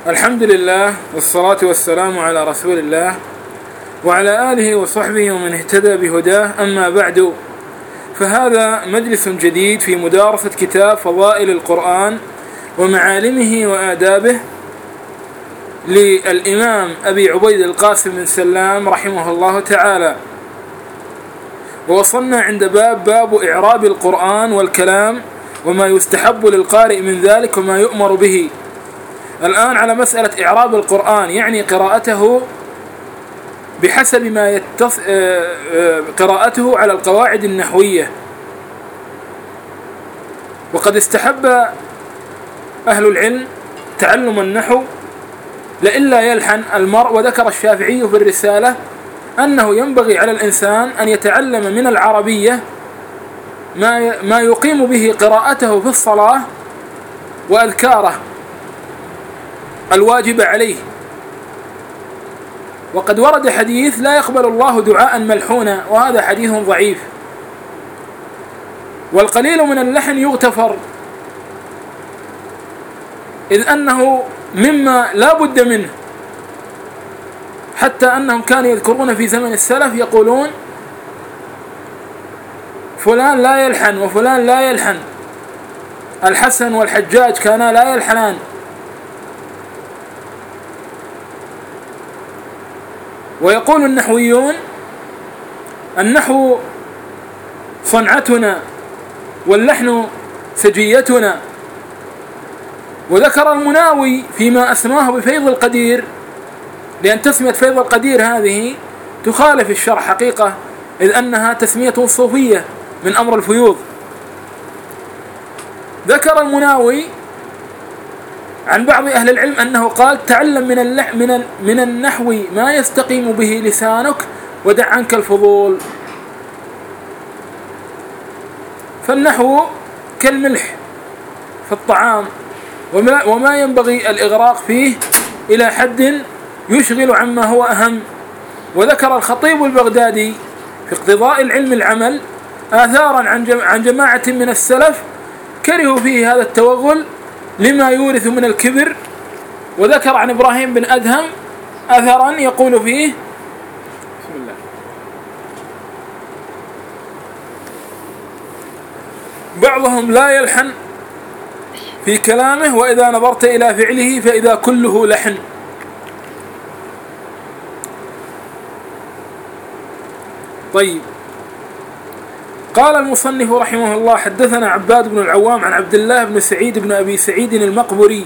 الحمد لله والصلاة والسلام على رسول الله وعلى آله وصحبه ومن اهتدى بهداه. أما بعد، فهذا مجلس جديد في مدارسة كتاب فضائل القرآن ومعالمه وآدابه للإمام أبي عبيد القاسم بن سلام رحمه الله تعالى. ووصلنا عند باب إعراب القرآن والكلام وما يستحب للقارئ من ذلك وما يؤمر به. الآن على مسألة إعراب القرآن، يعني قراءته بحسب ما قراءته على القواعد النحوية. وقد استحب أهل العلم تعلم النحو لئلا يلحن المرء. وذكر الشافعي في الرسالة أنه ينبغي على الإنسان أن يتعلم من العربية ما يقيم به قراءته في الصلاة وأذكاره الواجب عليه. وقد ورد حديث لا يقبل الله دعاء ملحونا، وهذا حديث ضعيف. والقليل من اللحن يغتفر، إذ أنه مما لا بد منه، حتى أنهم كانوا يذكرون في زمن السلف يقولون فلان لا يلحن وفلان لا يلحن، الحسن والحجاج كانا لا يلحنان. ويقول النحويون النحو صنعتنا واللحن سجيتنا. وذكر المناوي فيما أسماه بفيض القدير، لأن تسمية فيض القدير هذه تخالف الشرع حقيقة، إذ أنها تسمية صوفية من أمر الفيوض. ذكر المناوي عن بعض أهل العلم أنه قال: تعلم من النحو ما يستقيم به لسانك ودع عنك الفضول. فالنحو كالملح في الطعام، وما ينبغي الإغراق فيه إلى حد يشغل عما هو أهم. وذكر الخطيب البغدادي في اقتضاء العلم العمل آثارا عن جماعة من السلف كرهوا فيه هذا التوغل لما يورث من الكبر. وذكر عن إبراهيم بن أدهم أثرا يقول فيه: بسم الله، بعضهم لا يلحن في كلامه، وإذا نظرت إلى فعله فإذا كله لحن. طيب، قال المصنف رحمه الله: حدثنا عباد بن العوام عن عبد الله بن سعيد بن أبي سعيد المقبري،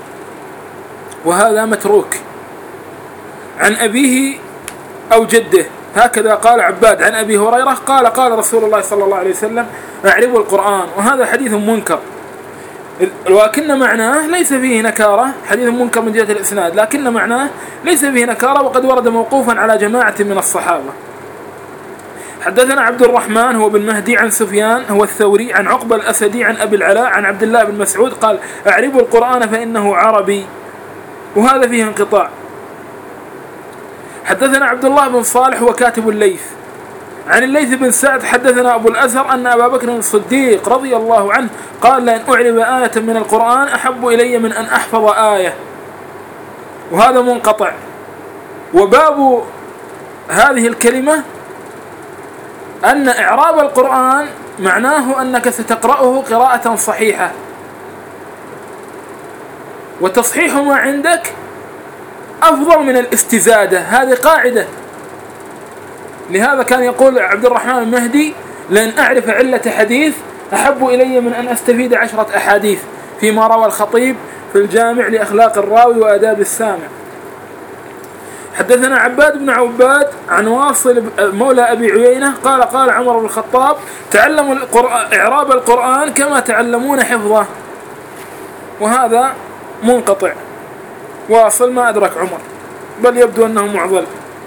وهذا متروك، عن أبيه أو جده، هكذا قال عباد. عن أبي هريرة قال: قال رسول الله صلى الله عليه وسلم: أعربوا القرآن. وهذا حديث منكر، ولكن معناه ليس فيه نكارة. حديث منكر من جهة الإسناد، لكن معناه ليس فيه نكارة، وقد ورد موقوفا على جماعة من الصحابة. حدثنا عبد الرحمن هو بن مهدي عن سفيان هو الثوري عن عقبة الأسدي عن أبي العلاء عن عبد الله بن مسعود قال: أعربوا القرآن فإنه عربي. وهذا فيه انقطاع. حدثنا عبد الله بن صالح وكاتب الليث عن الليث بن سعد حدثنا أبو الأزهر أن أبا بكر الصديق رضي الله عنه قال: لأن أعرب آية من القرآن أحب إلي من أن أحفظ آية. وهذا منقطع. وباب هذه الكلمة أن إعراب القرآن معناه أنك ستقرأه قراءة صحيحة، وتصحيح ما عندك أفضل من الاستزادة. هذه قاعدة. لهذا كان يقول عبد الرحمن المهدي: لأن أعرف علة حديث أحب إلي من أن أستفيد 10 أحاديث، فيما روى الخطيب في الجامع لأخلاق الراوي وآداب السامع. حدثنا عباد بن عباد عن واصل مولى أبي عيينة قال: قال عمر بن الخطاب: تعلموا إعراب القرآن كما تعلمون حفظه. وهذا منقطع. واصل ما أدرك عمر، بل يبدو أنه معضل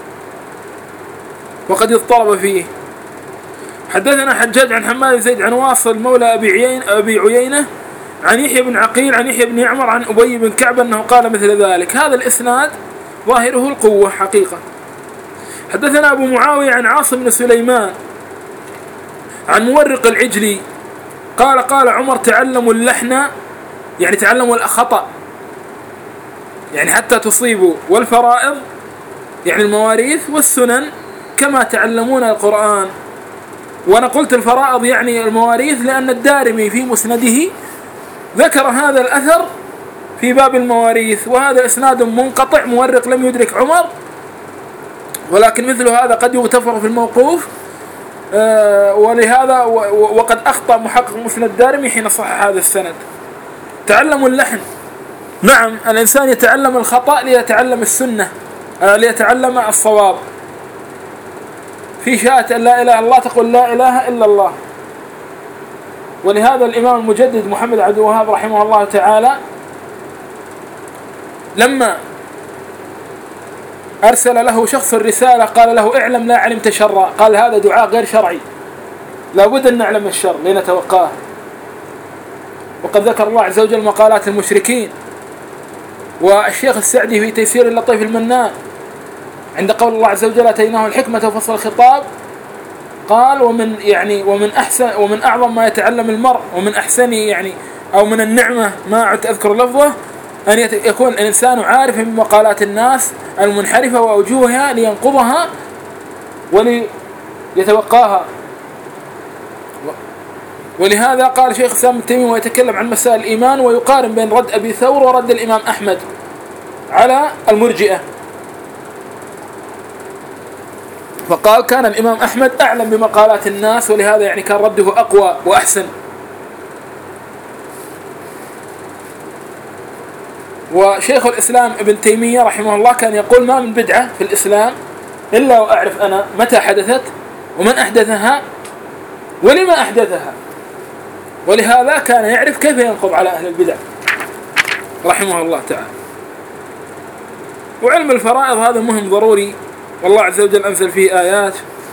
وقد اضطرب فيه. حدثنا حجاج عن حماد بن زيد عن واصل مولى أبي عيينة عن يحيى بن عقيل عن يحيى بن يعمر عن أبي بن كعب أنه قال مثل ذلك. هذا الإسناد ظاهره القوة حقيقة. حدثنا أبو معاوية عن عاصم بن سليمان عن مورق العجلي قال: قال عمر: تعلموا اللحن، يعني تعلموا الخطأ، يعني حتى تصيبوا والفرائض يعني المواريث والسنن كما تعلمون القرآن. وأنا قلت الفرائض يعني المواريث لأن الدارمي في مسنده ذكر هذا الأثر في باب المواريث، وهذا إسناد منقطع مورق لم يدرك عمر، ولكن مثل هذا قد يغتفر في الموقوف. ولهذا وقد أخطأ محقق مسند الدارمي حين صحح هذا السند. تعلموا اللحن، نعم الإنسان يتعلم الخطأ ليتعلم السنة، ليتعلم الصواب. في شهادة لا إله إلا الله تقول لا إله إلا الله. ولهذا الإمام المجدد محمد عبد الوهاب رحمه الله تعالى لما أرسل له شخص الرسالة قال له اعلم لا علمت شرا، قال هذا دعاء غير شرعي، لا بد أن نعلم الشر لنتوقاه. وقد ذكر الله عز وجل مقالات المشركين. والشيخ السعدي في تيسير اللطيف المنان عند قول الله عز وجل أتيناه الحكمة وفصل الخطاب قال ومن أعظم ما يتعلم المرء ومن أحسن يعني أو من النعمة ما عدت أذكر لفظه أن يكون الإنسان عارفا بمقالات الناس المنحرفة وأوجوهها لينقضها وليتوقاها. ولهذا قال شيخ الإسلام ابن تيمية ويتكلم عن مسائل الإيمان ويقارن بين رد أبي ثور ورد الإمام أحمد على المرجئة، فقال كان الإمام أحمد أعلم بمقالات الناس ولهذا يعني كان رده أقوى وأحسن. وشيخ الإسلام ابن تيمية رحمه الله كان يقول ما من بدعة في الإسلام إلا وأعرف أنا متى حدثت ومن أحدثها ولما أحدثها، ولهذا كان يعرف كيف ينقض على أهل البدع رحمه الله تعالى. وعلم الفرائض هذا مهم ضروري، والله عز وجل أنزل فيه آيات.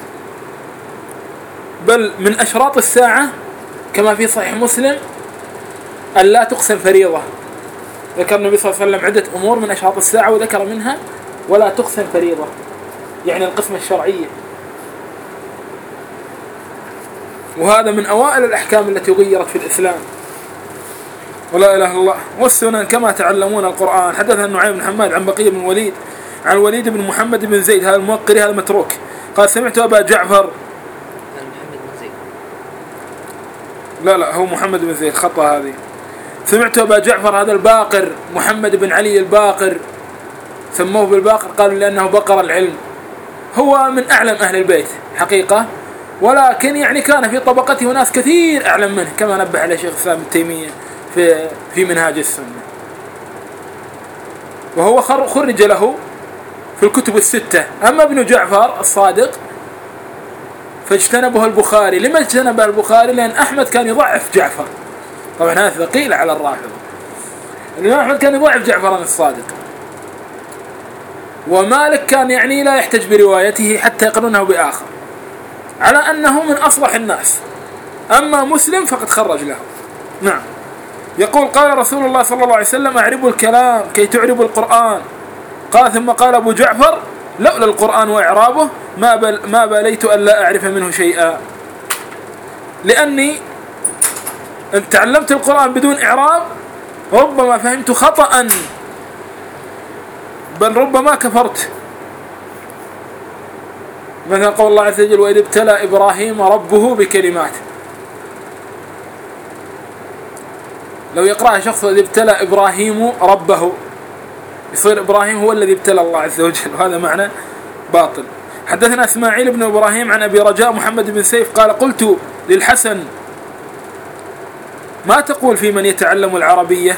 بل من أشراط الساعة كما في صحيح مسلم أن لا تقسم فريضة. ذكر النبي صلى الله عليه وسلم عدة أمور من أشراط الساعة وذكر منها ولا تقسم فريضة، يعني القسمة الشرعية. وهذا من أوائل الأحكام التي غيرت في الإسلام. ولا إله إلا الله. والسنن كما تعلمون القرآن. حدثنا النعيم بن حماد عن بقية بن الوليد عن الوليد بن محمد بن زيد، هذا الموقري هذا متروك، قال سمعت أبا جعفر. لا هو محمد بن زيد، خطأ هذه. سمعت أبا جعفر هذا الباقر محمد بن علي الباقر، سموه بالباقر قالوا لأنه بقر العلم. هو من أعلم أهل البيت حقيقة، ولكن يعني كان في طبقته ناس كثير أعلم منه كما نبه عليه شيخ الإسلام ابن تيمية في منهاج السنة. وهو خرج له في الكتب الستة. أما ابن جعفر الصادق فاجتنبه البخاري. لما اجتنبه البخاري؟ لأن أحمد كان يضعف جعفر، طبعا هذا ثقيل على الرافضة. الإمام أحمد كان يضعف جعفر الصادق، ومالك كان يعني لا يحتج بروايته حتى يقرنه بآخر على أنه من أصلح الناس. أما مسلم فقد خرج له. نعم. يقول قال رسول الله صلى الله عليه وسلم أعربوا الكلام كي تعربوا القرآن. قال ثم قال أبو جعفر لولا القرآن وإعرابه ما باليت أن لا أعرف منه شيئا، لأني أن تعلمت القرآن بدون إعراب ربما فهمت خطأ بل ربما كفرت. مثلا قول الله عز وجل وإذ ابتلى إبراهيم ربه بكلمات، لو يقرأها شخص وإذ ابتلى إبراهيم ربه يصير إبراهيم هو الذي ابتلى الله عز وجل، وهذا معنى باطل. حدثنا إسماعيل بن إبراهيم عن أبي رجاء محمد بن سيف قال قلت للحسن ما تقول في من يتعلم العربية؟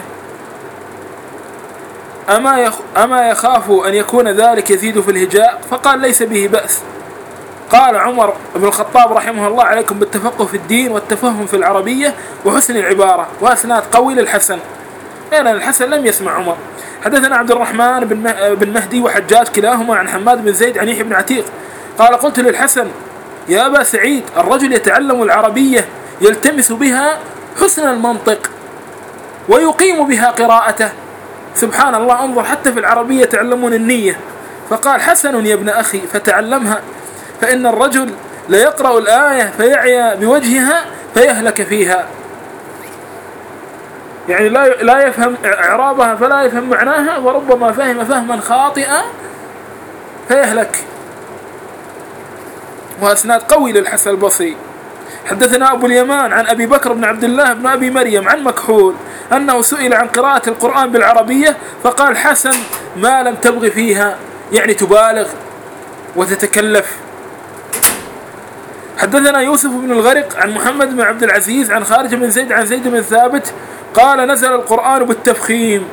أما يخاف أن يكون ذلك يزيد في الهجاء؟ فقال ليس به بأس. قال عمر بن الخطاب رحمه الله عليكم بالتفقه في الدين والتفهم في العربية وحسن العبارة. وأسناد قوي للحسن، لأن الحسن لم يسمع عمر. حدثنا عبد الرحمن بن مهدي وحجاج كلاهما عن حماد بن زيد عن يحيى بن عتيق قال قلت للحسن يا أبا سعيد الرجل يتعلم العربية يلتمس بها حسن المنطق ويقيم بها قراءته. سبحان الله، انظر حتى في العربية يتعلمون النية. فقال حسن يا ابن أخي فتعلمها، فإن الرجل ليقرأ الآية فيعيا بوجهها فيهلك فيها. يعني لا يفهم إعرابها فلا يفهم معناها، وربما فهم فهما خاطئا فيهلك. وأسناد قوي للحسن البصري. حدثنا أبو اليمان عن أبي بكر بن عبد الله بن أبي مريم عن مكحول أنه سئل عن قراءة القرآن بالعربية فقال: حسن ما لم تبغ فيها، يعني تبالغ وتتكلف. حدثنا يوسف بن الغرق عن محمد بن عبد العزيز عن خارج بن زيد عن زيد بن ثابت قال: نزل القرآن بالتفخيم.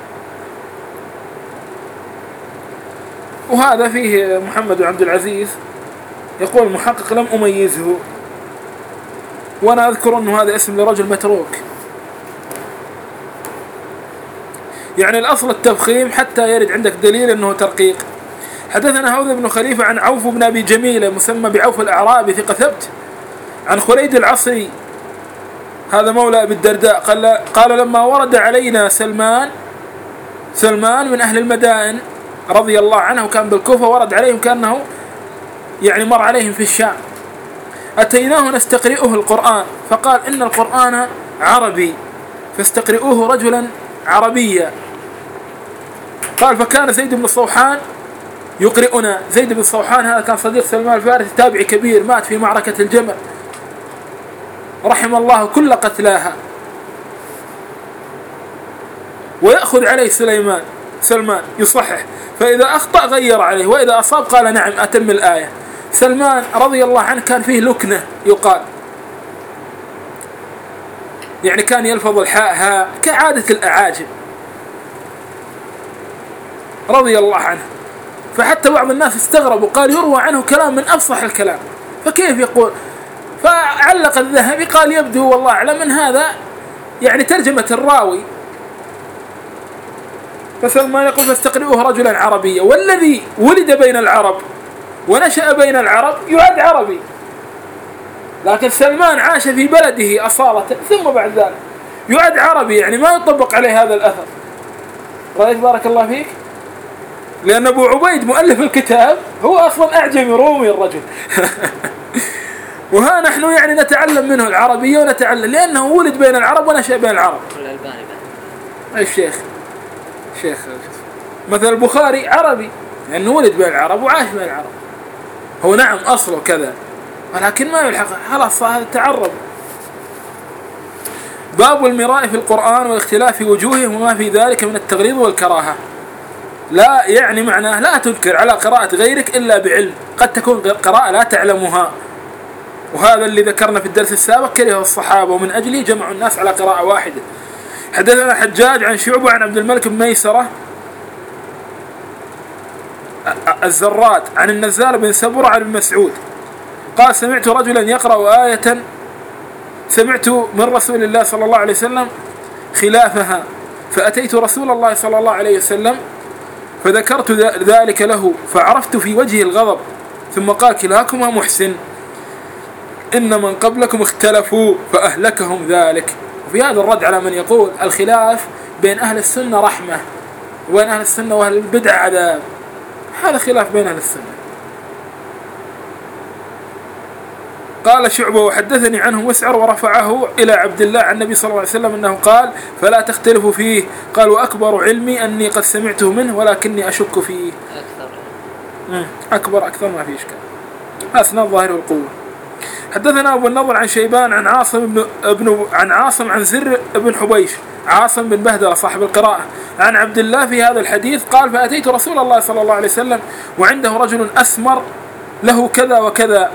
وهذا فيه محمد بن عبد العزيز يقول المحقق: لم أميزه، وأنا أذكر أنه هذا اسم لرجل متروك. يعني الأصل التفخيم حتى يرد عندك دليل أنه ترقيق. حدثنا هوذا بن خليفة عن عوف بن أبي جميلة مسمى بعوف الأعرابي ثقة ثبت عن خليد العصري هذا مولى أبي الدرداء قال: لما ورد علينا سلمان من أهل المدائن رضي الله عنه، كان بالكوفة، ورد عليهم كأنه يعني مر عليهم في الشام، أتيناه نستقرئه القرآن فقال: إن القرآن عربي فاستقرئوه رجلا عربيا. قال: فكان زيد بن الصوحان يقرئنا. زيد بن الصوحان هذا كان صديق سلمان الفارسي، تابعي كبير، مات في معركة الجمل، رحم الله كل قتلاها. ويأخذ عليه سلمان يصحح، فإذا أخطأ غير عليه، وإذا أصاب قال: نعم أتم الآية. سلمان رضي الله عنه كان فيه لكنة يقال، يعني كان يلفظ الحاء ها كعادة الأعاجم رضي الله عنه. فحتى بعض الناس استغربوا، قال: يروى عنه كلام من أفصح الكلام، فكيف يقول؟ فعلق الذهبي قال: يبدو والله أعلم من هذا يعني ترجمة الراوي. فسلمان يقول: فاستقرئوه رجلا عربيا، والذي ولد بين العرب ونشأ بين العرب يعد عربي، لكن سلمان عاش في بلده أصالة ثم بعد ذلك يعد عربي، يعني ما يطبق عليه هذا الأثر. رأيت بارك الله فيك؟ لأن أبو عبيد مؤلف الكتاب هو أصلا أعجمي رومي الرجل وها نحن يعني نتعلم منه العربية ونتعلم، لأنه ولد بين العرب ونشأ بين العرب. الشيخ مثل البخاري عربي لأنه ولد بين العرب وعاش بين العرب، هو نعم أصله كذا ولكن ما يلحق، خلاص هذا تعرب. باب المراء في القرآن والاختلاف في وجوهه وما في ذلك من التغريض والكراهة. لا يعني معناه لا تنكر على قراءة غيرك إلا بعلم، قد تكون قراءة لا تعلمها، وهذا اللي ذكرنا في الدرس السابق كرهه الصحابة ومن أجله جمعوا الناس على قراءة واحدة. حدثنا حجاج عن شعبة عن عبد الملك بن ميسرة الزرات عن النزال بن سبرة عن ابن مسعود قال: سمعت رجلا يقرأ آية سمعت من رسول الله صلى الله عليه وسلم خلافها، فأتيت رسول الله صلى الله عليه وسلم فذكرت ذلك له فعرفت في وجهه الغضب، ثم قال: كلاكما محسن، إن من قبلكم اختلفوا فأهلكهم ذلك. وفي هذا الرد على من يقول الخلاف بين أهل السنة رحمة وبين أهل السنة وأهل البدع عذاب، هذا خلاف بين أهل السنة. قال شعبة: وحدثني عنه مسعر ورفعه إلى عبد الله عن النبي صلى الله عليه وسلم أنه قال: فلا تختلفوا فيه. قال: وأكبر علمي أني قد سمعته منه ولكني أشك فيه. أكبر ما فيه إشكال، أسناد ظاهر القوة. حدثنا أبو النضر عن شيبان عن عاصم عن زر بن حبيش، عاصم بن بهدلة صاحب القراءة، عن عبد الله في هذا الحديث قال: فأتيت رسول الله صلى الله عليه وسلم وعنده رجل أسمر له كذا وكذا،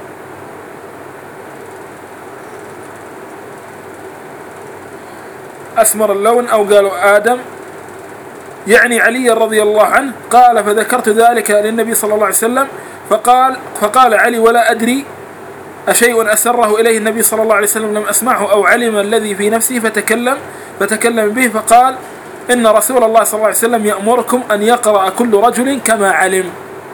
أسمر اللون أو قالوا آدم، يعني علي رضي الله عنه. قال: فذكرت ذلك للنبي صلى الله عليه وسلم فقال علي: ولا أدري أشيء أسره إليه النبي صلى الله عليه وسلم لم أسمعه أو علم الذي في نفسه فتكلم به، فقال: إن رسول الله صلى الله عليه وسلم يأمركم أن يقرأ كل رجل كما علم.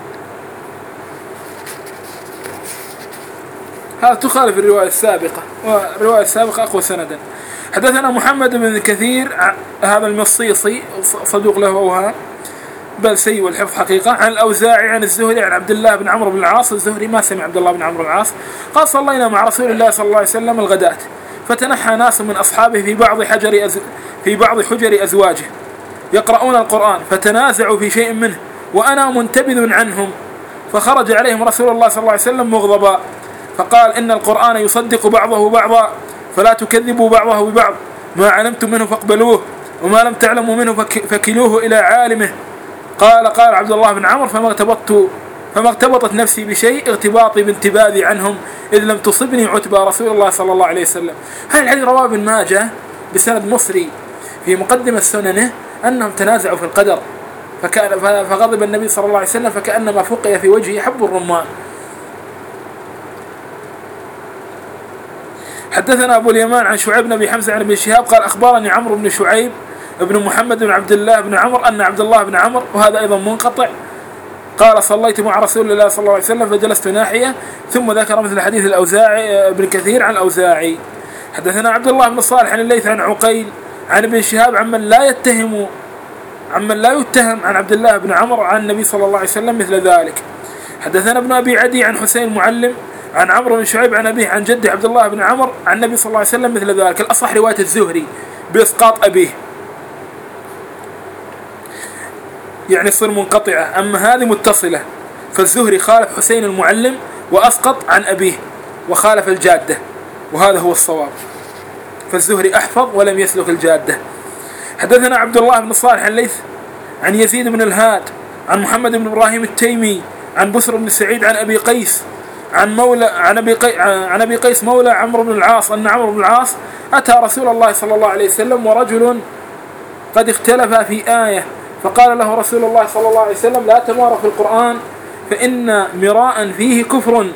هذا تخالف الرواية السابقة، والرواية السابقة أقوى سندا. حدثنا محمد بن كثير هذا المصيصي صدوق له أوهام بل سيء والحفظ حقيقة، عن الأوزاعي عن الزهري عن عبد الله بن عمرو بن العاص. الزهري ما سمع عبد الله بن عمرو بن العاص قال: صلينا مع رسول الله صلى الله عليه وسلم الغداة فتنحى ناس من أصحابه في بعض حجر أزواجه يقرؤون القرآن، فتنازعوا في شيء منه وأنا منتبذ عنهم، فخرج عليهم رسول الله صلى الله عليه وسلم مغضبا فقال: إن القرآن يصدق بعضه بعضا فلا تكذبوا بعضه ببعض، ما علمتم منه فاقبلوه وما لم تعلموا منه فكلوه إلى عالمه. قال عبد الله بن عمرو: فما ارتبطت نفسي بشيء ارتباطي بانتباذي عنهم إذ لم تصبني عتبى رسول الله صلى الله عليه وسلم. هذا الحديث رواه ابن ماجه بسند مصري في مقدمة سننه أنهم تنازعوا في القدر فغضب النبي صلى الله عليه وسلم فكأنما فقئ في وجهه حب الرمان. حدثنا أبو اليمان عن شعيب بن أبي حمزة عن ابن شهاب قال: أخبرني عمرو بن شعيب ابن محمد بن عبد الله بن عمرو أن عبد الله بن عمرو، وهذا أيضا منقطع، قال: صليت مع رسول الله صلى الله عليه وسلم فجلست ناحية، ثم ذكر مثل حديث الأوزاعي ابن كثير عن الأوزاعي. حدثنا عبد الله بن صالح عن الليث عن عقيل عن ابن شهاب عمن لا يتهم عن عبد الله بن عمرو عن النبي صلى الله عليه وسلم مثل ذلك. حدثنا ابن أبي عدي عن حسين المعلم عن عمرو بن شعيب عن أبيه عن جده عبد الله بن عمرو عن النبي صلى الله عليه وسلم مثل ذلك. الأصح رواية الزهري بإسقاط أبيه، يعني تصير منقطعة، أما هذه متصلة، فالزهري خالف حسين المعلم وأسقط عن أبيه وخالف الجادة، وهذا هو الصواب، فالزهري أحفظ ولم يسلك الجادة. حدثنا عبد الله بن صالح عن ليث عن يزيد بن الهاد عن محمد بن إبراهيم التيمي عن بسر بن سعيد عن أبي قيس عن أبي قيس مولى عمرو بن العاص أن عمرو بن العاص أتى رسول الله صلى الله عليه وسلم ورجل قد اختلف في آية، فقال له رسول الله صلى الله عليه وسلم: لا تماروا في القرآن فإن مراء فيه كفر.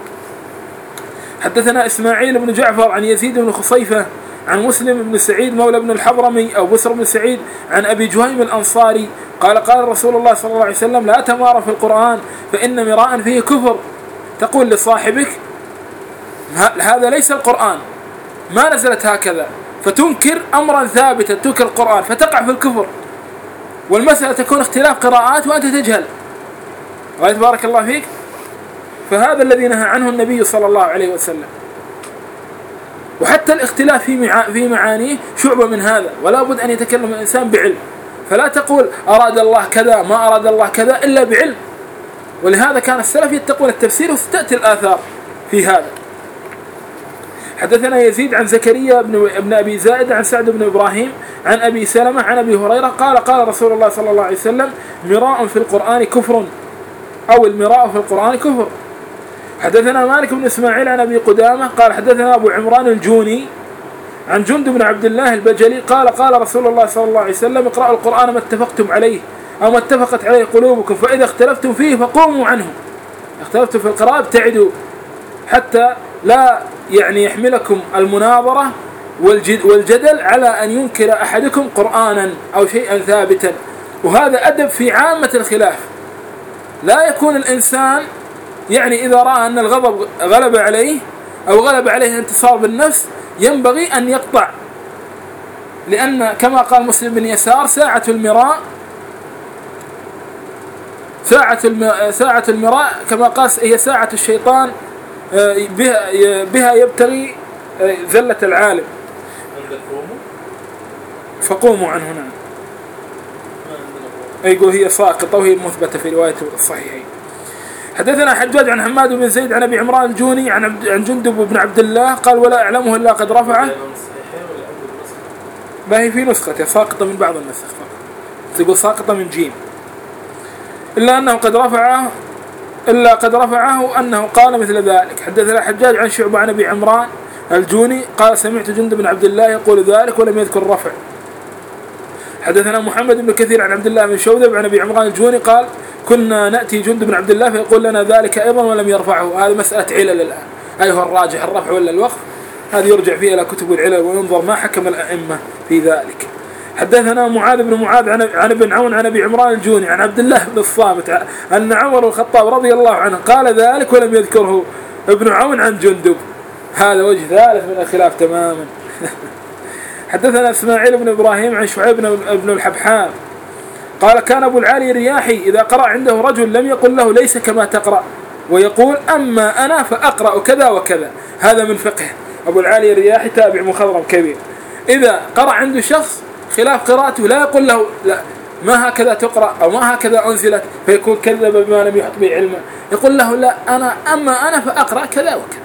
حدثنا إسماعيل بن جعفر عن يزيد بن خصيفة عن مسلم بن سعيد مولى بن الحضرمي أو بسر بن سعيد عن أبي جهيم الأنصاري قال رسول الله صلى الله عليه وسلم: لا تماروا في القرآن فإن مراء فيه كفر. تقول لصاحبك: هذا ليس القرآن، ما نزلت هكذا، فتنكر أمرا ثابتا، تنكر القرآن فتقع في الكفر، والمسألة تكون اختلاف قراءات وأنت تجهل. غاية بارك الله فيك. فهذا الذي نهى عنه النبي صلى الله عليه وسلم. وحتى الاختلاف في معانيه شعبة من هذا، ولا بد أن يتكلم الإنسان بعلم، فلا تقول أراد الله كذا ما أراد الله كذا إلا بعلم. ولهذا كان السلف يتقون التفسير وستأتي الآثار في هذا. حدثنا يزيد عن زكريا بن أبي زائد عن سعد بن إبراهيم عن أبي سلمة عن أبي هريرة قال رسول الله صلى الله عليه وسلم: مراء في القرآن كفر، أو المراء في القرآن كفر. حدثنا مالك بن إسماعيل عن أبي قدامة قال حدثنا أبو عمران الجوني عن جند بن عبد الله البجلي قال رسول الله صلى الله عليه وسلم: اقرأوا القرآن ما اتفقتم عليه أو ما اتفقت عليه قلوبكم، فإذا اختلفتم فيه فقوموا عنه. اختلفتم في القراءة ابتعدوا حتى لا يحملكم المناظرة والجدل على أن ينكر أحدكم قرآنا أو شيئا ثابتا. وهذا أدب في عامة الخلاف. لا يكون الإنسان إذا رأى أن الغضب غلب عليه أو غلب عليه انتصار بالنفس ينبغي أن يقطع، لأن كما قال مسلم بن يسار: ساعة المراء كما قال هي ساعة الشيطان بها يبتغي ذلة العالم، فقوموا عنه. نعم، يقول هي ساقطة وهي مثبتة في رواية الصحيحين. حدثنا حجاج عن حماد بن زيد عن أبي عمران الجوني عن جندب بن عبد الله قال: ولا أعلمه إلا قد رفعه. ما هي في نسخة ساقطة من بعض النسخ، تقول ساقطة من جيم، إلا أنه قد رفعه أنه قال مثل ذلك. حدثنا حجاج عن شعبة عن أبي عمران الجوني قال: سمعت جندب بن عبد الله يقول ذلك ولم يذكر الرفع. حدثنا محمد بن كثير عن عبد الله بن شوذب عن أبي عمران الجوني قال: كنا نأتي جندب بن عبد الله فيقول لنا ذلك أيضا ولم يرفعه. هذه مسألة علل الآن، أيها الراجح الرفع ولا الوقف؟ هذه يرجع فيها إلى كتب العلل وينظر ما حكم الأئمة في ذلك. حدثنا معاذ بن معاذ عن ابن عون عن أبي عمران الجوني عن عبد الله بن الصامت أن عمر بن الخطاب رضي الله عنه قال ذلك ولم يذكره ابن عون عن جندب. هذا وجه ثالث من الخلاف تماما. حدثنا إسماعيل بن إبراهيم عن شعيب بن الحبحان قال: كان أبو العالي الرياحي إذا قرأ عنده رجل لم يقل له ليس كما تقرأ، ويقول: أما أنا فأقرأ كذا وكذا. هذا من فقه أبو العالي الرياحي تابع مخضرم كبير، إذا قرأ عنده شخص خلاف قراءته لا يقول له لا ما هكذا تقرأ أو ما هكذا أنزلت فيكون كذب بما لم يحط به علما، يقول له لا أنا فأقرأ كذا وكذا.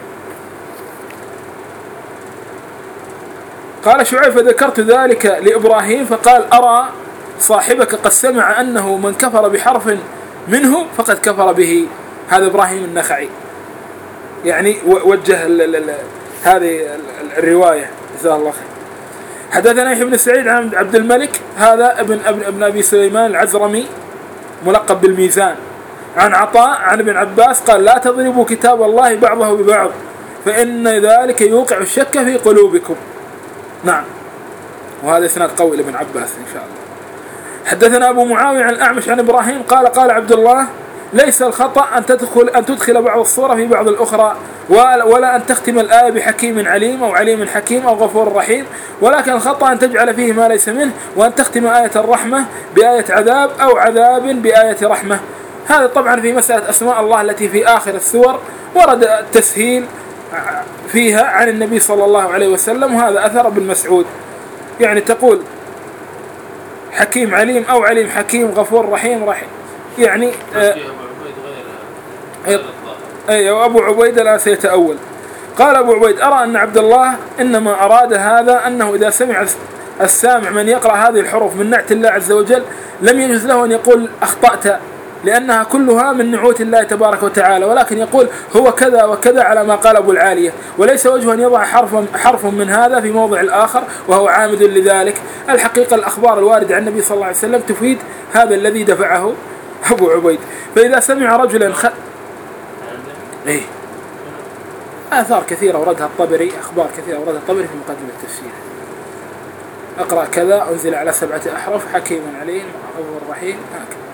قال شعيب فذكرت ذلك لإبراهيم فقال أرى صاحبك قد سمع أنه من كفر بحرف منه فقد كفر به. هذا إبراهيم النخعي يعني وجه هذه الرواية جزاه الله خير. حدثنا يحيى بن سعيد عن عبد الملك هذا ابن أبي سليمان العزرمي ملقب بالميزان عن عطاء عن ابن عباس قال لا تضربوا كتاب الله بعضه ببعض فإن ذلك يوقع الشك في قلوبكم. نعم، وهذا إسناد قوي لابن عباس إن شاء الله. حدثنا أبو معاوية عن الأعمش عن إبراهيم قال عبد الله ليس الخطأ أن تدخل بعض الصورة في بعض الأخرى ولا أن تختم الآية بحكيم عليم أو عليم حكيم أو غفور رحيم، ولكن الخطأ أن تجعل فيه ما ليس منه وأن تختم آية الرحمة بآية عذاب أو عذاب بآية رحمة. هذا طبعا في مسألة أسماء الله التي في آخر السور ورد التسهيل فيها عن النبي صلى الله عليه وسلم، وهذا أثر ابن مسعود يعني تقول حكيم عليم أو عليم حكيم غفور رحيم يعني أبو عبيد لا سيتأول. قال أبو عبيد أرى أن عبد الله إنما أراد هذا أنه إذا سمع السامع من يقرأ هذه الحروف من نعت الله عز وجل لم يجوز له أن يقول أخطأت لأنها كلها من نعوت الله تبارك وتعالى، ولكن يقول هو كذا وكذا على ما قال أبو العالية، وليس وجه أن يضع حرف من هذا في موضع الآخر وهو عامد لذلك. الحقيقة الأخبار الواردة عن النبي صلى الله عليه وسلم تفيد هذا الذي دفعه أبو عبيد. فإذا سمع رجلا آثار كثيرة وردها الطبري، أخبار كثيرة وردها الطبري في مقدمة التفسير، أقرأ كذا أنزل على 7 أحرف حكيم عليم غفور رحيم هكذا.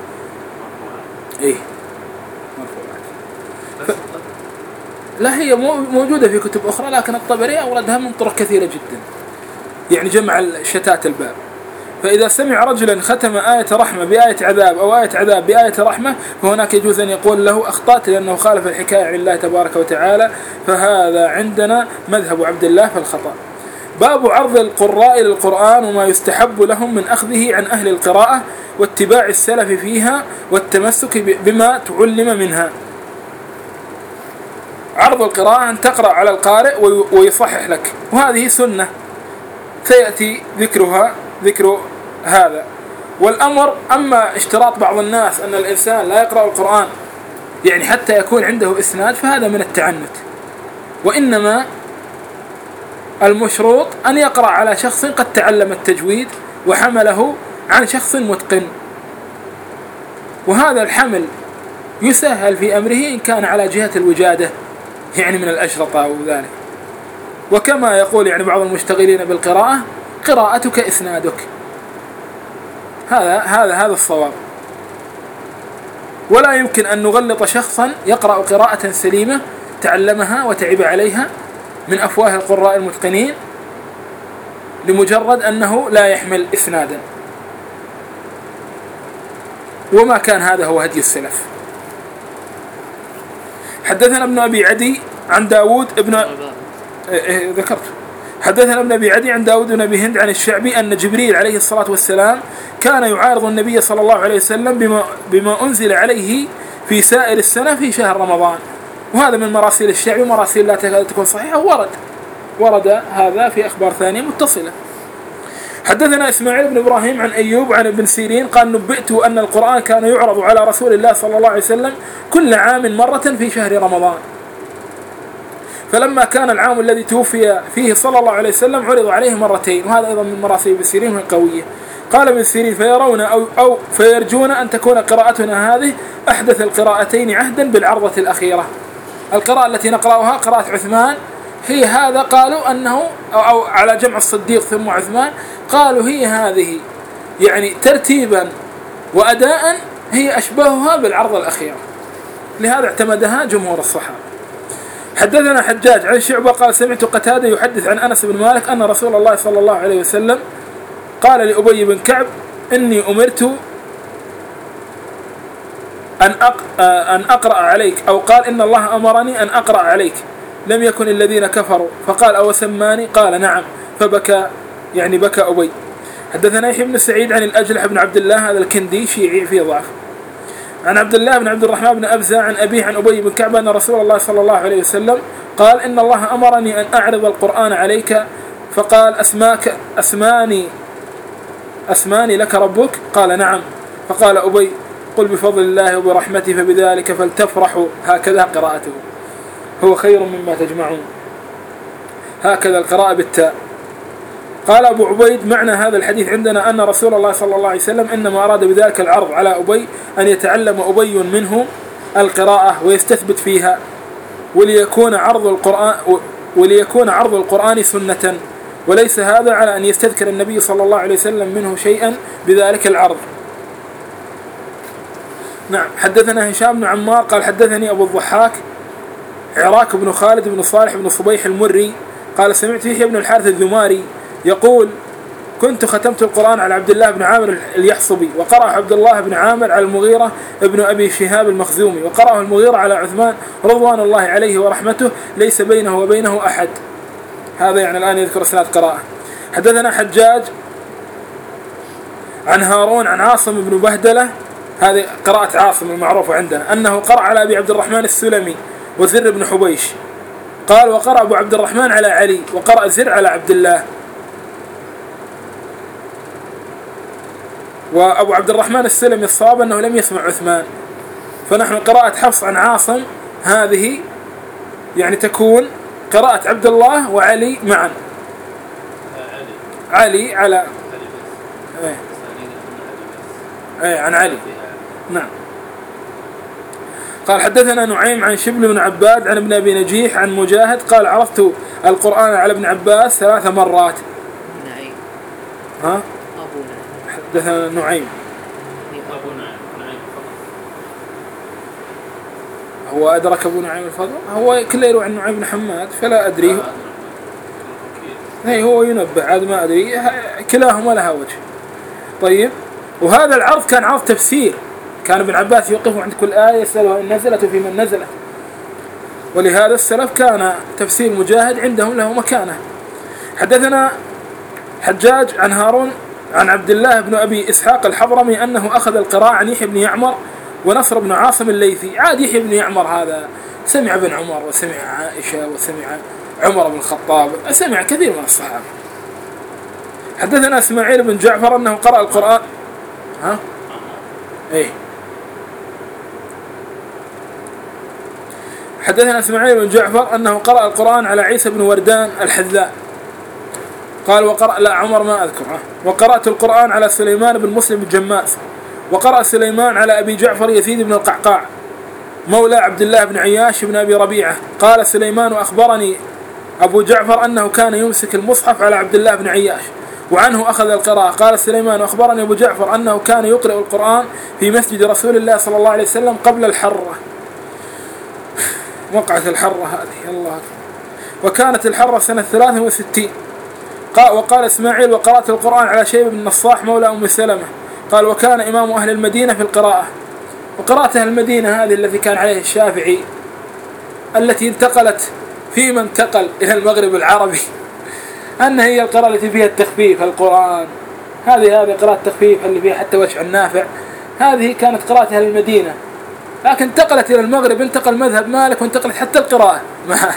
مرفوعات لا هي موجودة في كتب أخرى، لكن الطبري أوردها من طرق كثيرة جدا يعني جمع شتات الباب. فإذا سمع رجلا ختم آية رحمة بآية عذاب أو آية عذاب بآية رحمة فهناك يجوز أن يقول له أخطأت لأنه خالف الحكاية عن الله تبارك وتعالى، فهذا عندنا مذهب عبد الله في الخطأ. باب عرض القراء للقرآن وما يستحب لهم من أخذه عن أهل القراءة واتباع السلف فيها والتمسك بما تعلم منها. عرض القراءة أن تقرأ على القارئ ويصحح لك، وهذه سنة سيأتي ذكر هذا. والأمر أما اشتراط بعض الناس أن الإنسان لا يقرأ القرآن يعني حتى يكون عنده إسناد فهذا من التعنت، وإنما المشروط أن يقرأ على شخص قد تعلم التجويد وحمله عن شخص متقن، وهذا الحمل يسهل في أمره إن كان على جهة الوجادة يعني من الأشرطة أو ذلك. وكما يقول يعني بعض المشتغلين بالقراءة قراءتك إسنادك، هذا الصواب. ولا يمكن أن نغلط شخصا يقرأ قراءة سليمة تعلمها وتعب عليها من أفواه القراء المتقنين لمجرد أنه لا يحمل إسنادا، وما كان هذا هو هدي السلف. حدثنا ابن أبي عدي عن داود حدثنا ابن أبي عدي عن داود بن أبي هند عن الشعبي أن جبريل عليه الصلاة والسلام كان يعارض النبي صلى الله عليه وسلم بما أنزل عليه في سائر السنة في شهر رمضان، وهذا من مراسيل الشعبي، مراسيل لا تكاد تكون صحيحة، ورد هذا في أخبار ثانية متصلة. حدثنا إسماعيل بن إبراهيم عن أيوب عن ابن سيرين قال نبئت أن القرآن كان يعرض على رسول الله صلى الله عليه وسلم كل عام مرة في شهر رمضان، فلما كان العام الذي توفي فيه صلى الله عليه وسلم عرض عليه مرتين، وهذا أيضا من مراسيل ابن سيرين القوية. قال ابن سيرين فيرون أو فيرجون أن تكون قراءتنا هذه أحدث القراءتين عهدا بالعرضة الأخيرة. القراءة التي نقرأها قراءة عثمان هي هذا، قالوا أنه أو على جمع الصديق ثم عثمان، قالوا هي هذه يعني ترتيبا وأداء هي أشبهها بالعرضة الأخيرة، لهذا اعتمدها جمهور الصحابة. حدثنا حجاج عن شعبة قال سمعت قتادة يحدث عن أنس بن مالك أن رسول الله صلى الله عليه وسلم قال لأبي بن كعب إني أمرت أن أقرأ عليك، أو قال إن الله أمرني أن أقرأ عليك لم يكن الذين كفروا، فقال أو سماني؟ قال نعم، فبكى، يعني بكى أبي. حدثنا يحيى بن سعيد عن الأجلح بن عبد الله، هذا الكندي شيعي في ضعف، عن عبد الله بن عبد الرحمن بن أبزة عن أبيه عن أبي بن كعب أن رسول الله صلى الله عليه وسلم قال إن الله أمرني أن أعرض القرآن عليك، فقال أسماني لك ربك؟ قال نعم. فقال أبي قل بفضل الله وبرحمته فبذلك فلتفرحوا، هكذا قراءته، هو خير مما تجمعون، هكذا القراءة بالتاء. قال أبو عبيد معنى هذا الحديث عندنا أن رسول الله صلى الله عليه وسلم إنما أراد بذلك العرض على أبي أن يتعلم أبي منه القراءة ويستثبت فيها، وليكون عرض القرآن سنة، وليس هذا على أن يستذكر النبي صلى الله عليه وسلم منه شيئا بذلك العرض. نعم. حدثنا هشام بن عمار قال حدثني أبو الضحاك عراك بن خالد بن صالح بن صبيح المري قال سمعت يحيى بن الحارث الذماري يقول كنت ختمت القرآن على عبد الله بن عامر اليحصبي، وقرأ عبد الله بن عامر على المغيرة ابن أبي شهاب المخزومي، وقرأه المغيرة على عثمان رضوان الله عليه ورحمته ليس بينه وبينه أحد. هذا يعني الآن يذكر سنة قراءة. حدثنا حجاج عن هارون عن عاصم بن بهدلة، هذه قراءة عاصم المعروفة عندنا، أنه قرأ على أبي عبد الرحمن السلمي وزر بن حبيش. قال وقرأ أبو عبد الرحمن على علي، وقرأ زر على عبد الله. وأبو عبد الرحمن السلمي الصواب أنه لم يسمع عثمان، فنحن قراءة حفص عن عاصم هذه يعني تكون قراءة عبد الله وعلي معا. علي على عن علي. نعم. قال حدثنا نعيم عن شبل بن عباد عن ابن أبي نجيح عن مجاهد قال عرضت القرآن على ابن عباس 3 مرات. نعيم. ها؟ حدثنا نعيم. هو أدرك أبو نعيم الفضل؟ هو كله يروي عن نعيم بن حماد فلا أدري. هو ينبه عاد ما أدري، كلاهما لها وجه. طيب. وهذا العرض كان عرض تفسير، كان ابن عباس يوقف عند كل آية يسأله إن نزلت وفي من نزلت، ولهذا السلف كان تفسير مجاهد عندهم له مكانة. حدثنا حجاج عن هارون عن عبد الله بن أبي إسحاق الحضرمي أنه أخذ القراءة عن يحيى بن يعمر ونصر بن عاصم الليثي. عاد يحيى بن يعمر هذا سمع ابن عمر وسمع عائشة وسمع عمر بن الخطاب، سمع كثير من الصحابة. حدثنا إسماعيل بن جعفر أنه قرأ القرآن. حدثنا إسماعيل بن جعفر أنه قرأ القرآن على عيسى بن وردان الحذاء. قال وقرأ لا عمر ما أذكره. وقرأت القرآن على سليمان بن مسلم الجماس. وقرأ سليمان على أبي جعفر يزيد بن القعقاع مولى عبد الله بن عياش بن أبي ربيعة. قال سليمان أخبرني أبو جعفر أنه كان يمسك المصحف على عبد الله بن عياش وعنه أخذ القراءة. قال سليمان أخبرني أبو جعفر أنه كان يقرأ القرآن في مسجد رسول الله صلى الله عليه وسلم قبل الحرة. وقعت الحرة هذه الله أكبر. وكانت الحرة سنة 63. وقال إسماعيل وقرأت القرآن على شيبة بن نصاح مولى أم سلمة. قال وكان إمام أهل المدينة في القراءة. وقراءة أهل المدينة هذه التي كان عليه الشافعي التي انتقلت فيما انتقل إلى المغرب العربي أن هي القراءة التي فيها التخفيف القرآن، هذه قراءة التخفيف اللي فيها حتى وجه النافع، هذه كانت قراءة أهل المدينة. لكن انتقلت إلى المغرب، انتقل مذهب مالك وانتقلت حتى القراءة معه.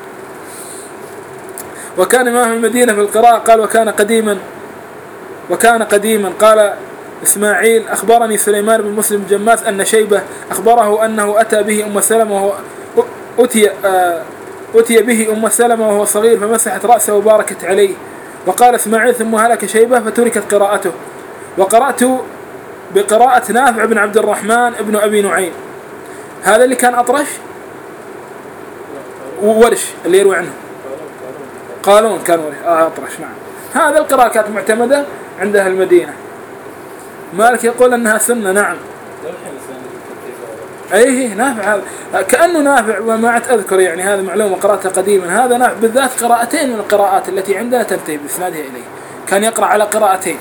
وكان إمام المدينة في القراءة. قال وكان قديما. قال إسماعيل أخبرني سليمان بن مسلم الجماس أن شيبة أخبره أنه أتى به أم سلمة أتي به أم سلمة وهو صغير فمسحت رأسه وباركت عليه. وقال إسماعيل ثم هلك شيبة فتركت قراءته. وقرأت بقراءة نافع بن عبد الرحمن ابن أبي نعيم، هذا اللي كان أطرش وورش اللي يروي عنه قالون كان ورش أطرش. نعم. هذا القراءة كانت معتمدة عند أهل المدينة. مالك يقول أنها سنة. نعم. نافع هذا كأنه نافع وما عاد أذكر، يعني هذا معلومة قرأتها قديما. هذا نافع بالذات قراءتين من القراءات التي عندنا تنتهي بإسنادها إليه، كان يقرأ على قراءتين.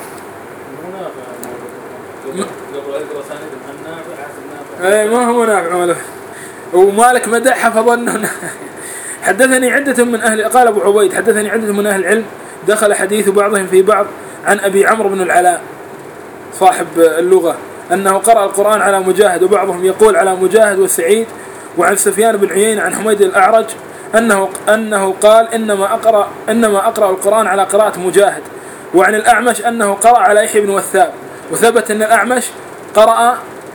ما هو نافع ومالك مدى حفظ أنه حدثني عدة من أهل، قال أبو عبيد حدثني عدة من أهل العلم دخل حديث بعضهم في بعض عن أبي عمرو بن العلاء صاحب اللغة أنه قرأ القرآن على مجاهد، وبعضهم يقول على مجاهد وسعيد، وعن سفيان بن عيينة عن حميد الأعرج أنه قال إنما أقرأ القرآن على قراءة مجاهد، وعن الأعمش أنه قرأ على يحيى بن وثاب، وثبت أن الأعمش قرأ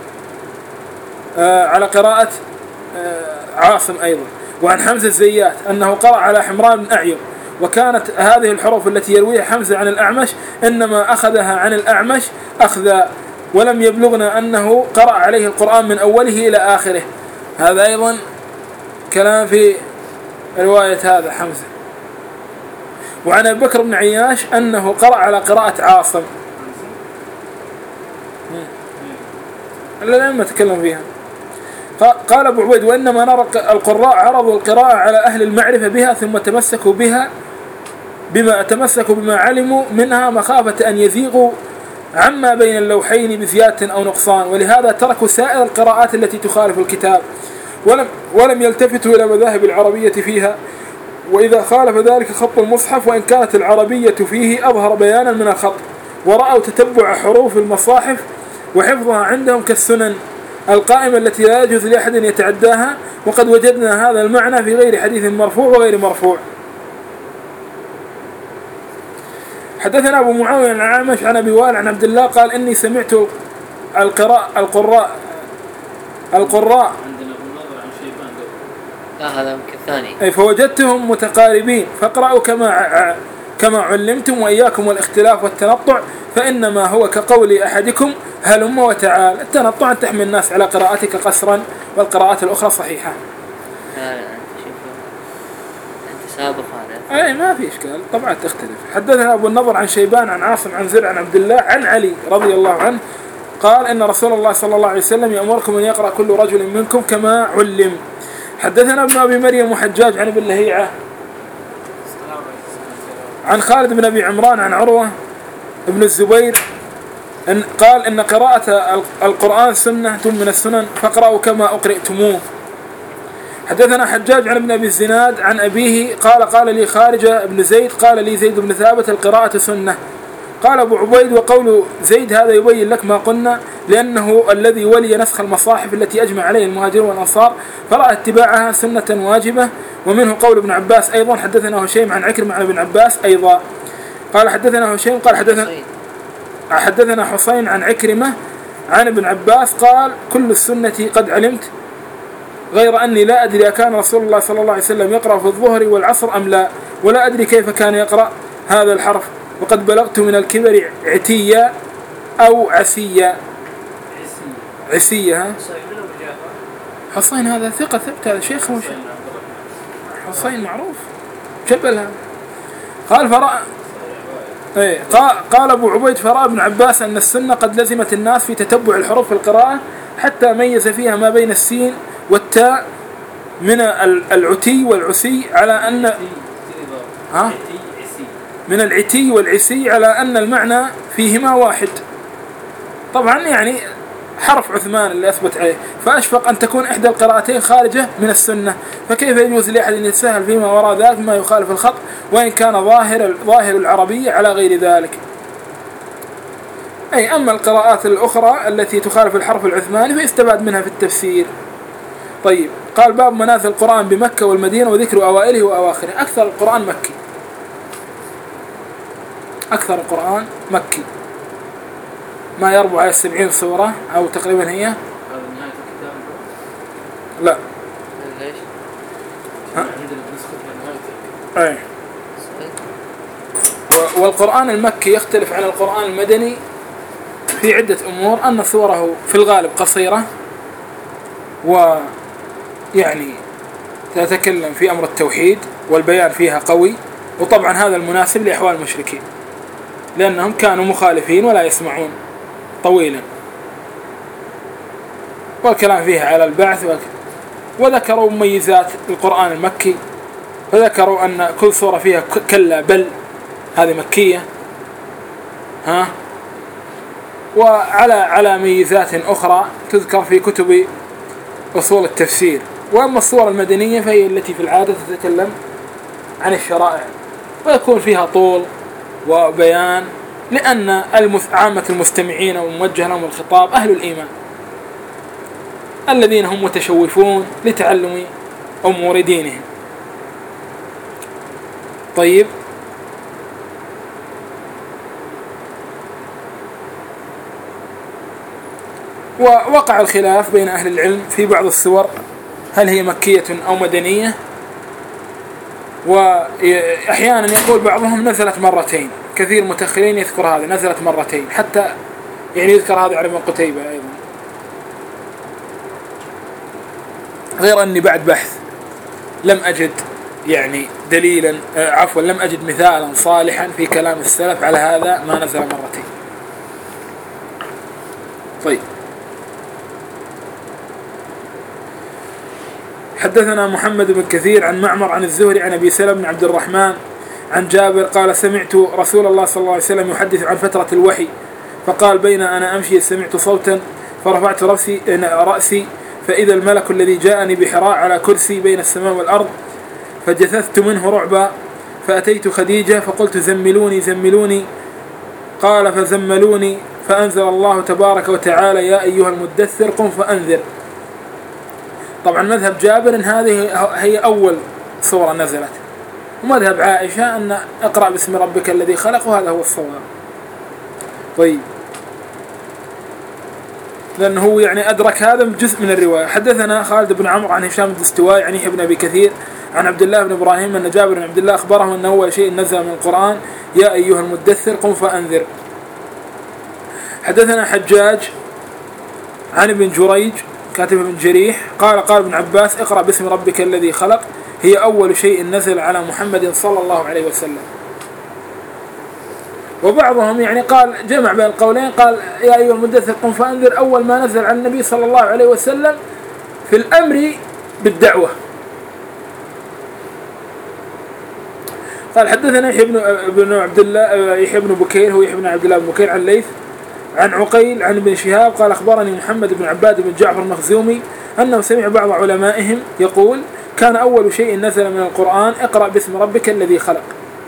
على قراءة عاصم أيضا، وعن حمزة الزيات أنه قرأ على حمران بن أعير. وكانت هذه الحروف التي يرويها حمزة عن الأعمش إنما أخذها عن الأعمش أخذا، ولم يبلغنا أنه قرأ عليه القرآن من أوله إلى آخره. هذا أيضا كلام في رواية هذا حمزة. وعن أبي بكر بن عياش أنه قرأ على قراءة عاصم الذين ما تكلم فيها. قال أبو عبيد وإنما نرى القراء عرضوا القراءة على أهل المعرفة بها ثم تمسكوا بما علموا منها مخافة أن يزيغوا عما بين اللوحين بزيادة أو نقصان، ولهذا تركوا سائر القراءات التي تخالف الكتاب ولم يلتفتوا إلى مذاهب العربية فيها، وإذا خالف ذلك خط المصحف وإن كانت العربية فيه أظهر بيانا من الخط، ورأوا تتبع حروف المصاحف وحفظها عندهم كالسنن القائمة التي لا يجوز لأحد يتعداها، وقد وجدنا هذا المعنى في غير حديث مرفوع وغير مرفوع. حدثنا أبو معاوية عن الأعمش عن أبي وائل عن عبد الله قال إني سمعت القراء عندنا أبو النضر عن شيبان لا هذا يمكن ثاني. فوجدتهم متقاربين فاقرأوا كما علمتم وإياكم والاختلاف والتنطع، فإنما هو كقول أحدكم هلم وتعال. التنطع أن تحمل الناس على قراءتك قصرا والقراءات الأخرى صحيحة. أنت سابق هذا. أي ما في إشكال طبعا تختلف. حدثنا أبو النضر عن شيبان عن عاصم عن زرع عن عبد الله عن علي رضي الله عنه قال إن رسول الله صلى الله عليه وسلم يأمركم أن يقرأ كل رجل منكم كما علم. حدثنا ابن أبي مريم وحجاج عن ابن لهيعة عن خالد بن أبي عمران عن عروة ابن الزبير قال إن قراءة القرآن سنة من السنن فاقرأوا كما أقرئتموه. حدثنا حجاج عن ابن أبي الزناد عن أبيه قال لي خارجة ابن زيد قال لي زيد بن ثابت القراءة سنة. قال أبو عبيد وقول زيد هذا يبين لك ما قلنا، لأنه الذي ولي نسخ المصاحف التي أجمع عليه المهاجرون والأنصار فرأى اتباعها سنة واجبة. ومنه قول ابن عباس أيضا. حدثنا هشيم عن عكرمة عن ابن عباس أيضا قال حدثنا هشيم قال حدثنا حسين عن عكرمة عن ابن عباس قال كل السنة قد علمت، غير أني لا أدري أكان رسول الله صلى الله عليه وسلم يقرأ في الظهر والعصر أم لا، ولا أدري كيف كان يقرأ هذا الحرف، وقد بلغت من الكبر عتية أو عسية. عسية حسين هذا ثقة ثبت، هذا شيخ حسين معروف جبل هذا. قال أبو عبيد فرأى ابن عباس أن السنة قد لزمت الناس في تتبع الحروف في القراءة حتى ميز فيها ما بين السين والتاء من العتي والعسي على أن من العتي والعسي على أن المعنى فيهما واحد. طبعا يعني حرف عثمان اللي أثبت عليه، فأشفق أن تكون إحدى القراءتين خارجة من السنة، فكيف يجوز لأحد أن يتساهل فيما وراء ذلك ما يخالف الخط وإن كان ظاهر العربية على غير ذلك. أما القراءات الأخرى التي تخالف الحرف العثماني فيستبعد منها في التفسير. طيب قال باب منازل القرآن بمكة والمدينة وذكر أوائله وأواخره. أكثر القرآن مكي، أكثر القرآن مكي، ما يربو على 70 سورة أو تقريبا هي. لا أي. والقرآن المكي يختلف عن القرآن المدني في عدة أمور، أن سوره في الغالب قصيرة ويعني تتكلم في أمر التوحيد والبيان فيها قوي، وطبعا هذا المناسب لأحوال المشركين لأنهم كانوا مخالفين ولا يسمعون طويلا، والكلام فيها على البعث وذكروا مميزات القرآن المكي، فذكروا أن كل سورة فيها كلا بل هذه مكية وعلى ميزات أخرى تذكر في كتب أصول التفسير وأما الصور المدنية فهي التي في العادة تتكلم عن الشرائع ويكون فيها طول وبيان، لأن عامة المستمعين وموجه لهم الخطاب أهل الإيمان الذين هم متشوفون لتعلم أمور دينهم. طيب، ووقع الخلاف بين أهل العلم في بعض السور هل هي مكية أو مدنية، وأحيانا يقول بعضهم نزلت مرتين، كثير متأخرين يذكر هذا نزلت مرتين، حتى يعني يذكر هذا على ابن قتيبة أيضا، غير أني بعد بحث لم أجد يعني دليلا لم أجد مثالا صالحا في كلام السلف على هذا ما نزل مرتين. طيب، حدثنا محمد بن كثير عن معمر عن الزهري عن أبي سلمة بن عبد الرحمن عن جابر قال سمعت رسول الله صلى الله عليه وسلم يحدث عن فترة الوحي فقال بين أنا أمشي سمعت صوتا فرفعت رأسي فإذا الملك الذي جاءني بحراء على كرسي بين السماء والأرض فجثثت منه رعبا فأتيت خديجة فقلت زملوني زملوني قال فزملوني فأنزل الله تبارك وتعالى يا أيها المدثر قم فأنذر. طبعا مذهب جابر إن هذه هي أول سورة نزلت، ومذهب عائشة أن اقرأ باسم ربك الذي خلق، وهذا هو الصواب. طيب، لأنه هو يعني أدرك هذا جزء من الرواية. حدثنا خالد بن عمرو عن هشام الدستوائي عن يحيى بن أبي كثير عن عبد الله بن إبراهيم أن جابر بن عبد الله أخبره أن أول شيء نزل من القرآن يا أيها المدثر قم فأنذر. حدثنا حجاج عن ابن جريج كاتب ابن جريح قال ابن عباس اقرأ باسم ربك الذي خلق هي أول شيء نزل على محمد صلى الله عليه وسلم. وبعضهم يعني قال جمع بين القولين، قال يا أيها المدثر قم فأنذر أول ما نزل على النبي صلى الله عليه وسلم في الأمر بالدعوة. قال حدثنا يحيى بن بكير هو يحيى بن عبد الله بن بكير عن ليث عن عقيل عن ابن شهاب قال أخبرني محمد بن عباد بن جعفر المخزومي أنه سمع بعض علمائهم يقول كان أول شيء نزل من القرآن اقرأ باسم ربك الذي خلق.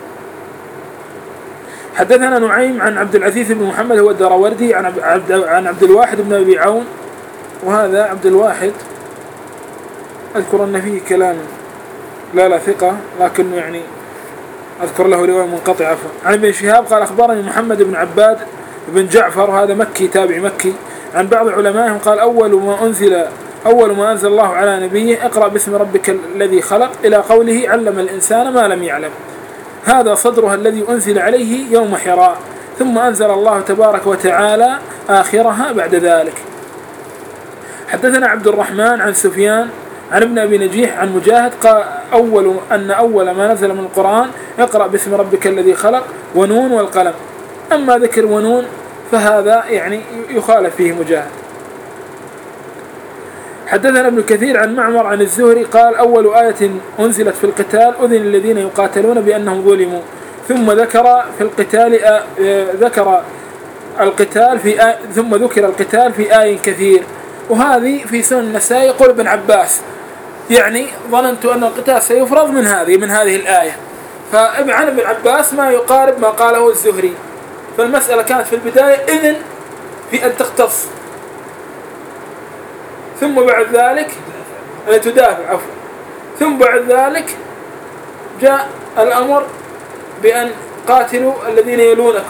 حدثنا نعيم عن عبد العزيز بن محمد هو الدراوردي عن عبد الواحد بن أبي عون، وهذا عبد الواحد أذكر أن فيه كلام لا ثقة، لكن يعني أذكر له رواية منقطعة. عن ابن شهاب قال أخبرني محمد بن عباد بن جعفر وهذا مكي تابع مكي عن بعض علمائهم قال أول ما أنزل الله على نبيه اقرأ باسم ربك الذي خلق إلى قوله علم الإنسان ما لم يعلم، هذا صدرها الذي أنزل عليه يوم حراء، ثم أنزل الله تبارك وتعالى آخرها بعد ذلك. حدثنا عبد الرحمن عن سفيان عن ابن أبي نجيح عن مجاهد قال أول ما نزل من القرآن اقرأ باسم ربك الذي خلق ونون والقلم. أما ذكر ونون فهذا يعني يخالف فيه مجاهد. حدثنا ابن كثير عن معمر عن الزهري قال أول آية أنزلت في القتال أذن الذين يقاتلون بأنهم ظلموا، ثم ذكر القتال في آية كثير، وهذه في سنن النسائي. يقول ابن عباس يعني ظننت أن القتال سيفرض من هذه الآية، فعن ابن عباس ما يقارب ما قاله الزهري، فالمسألة كانت في البداية إذن في أن تختص، ثم بعد ذلك تدافع ثم بعد ذلك جاء الأمر بأن قاتلوا الذين يلونكم،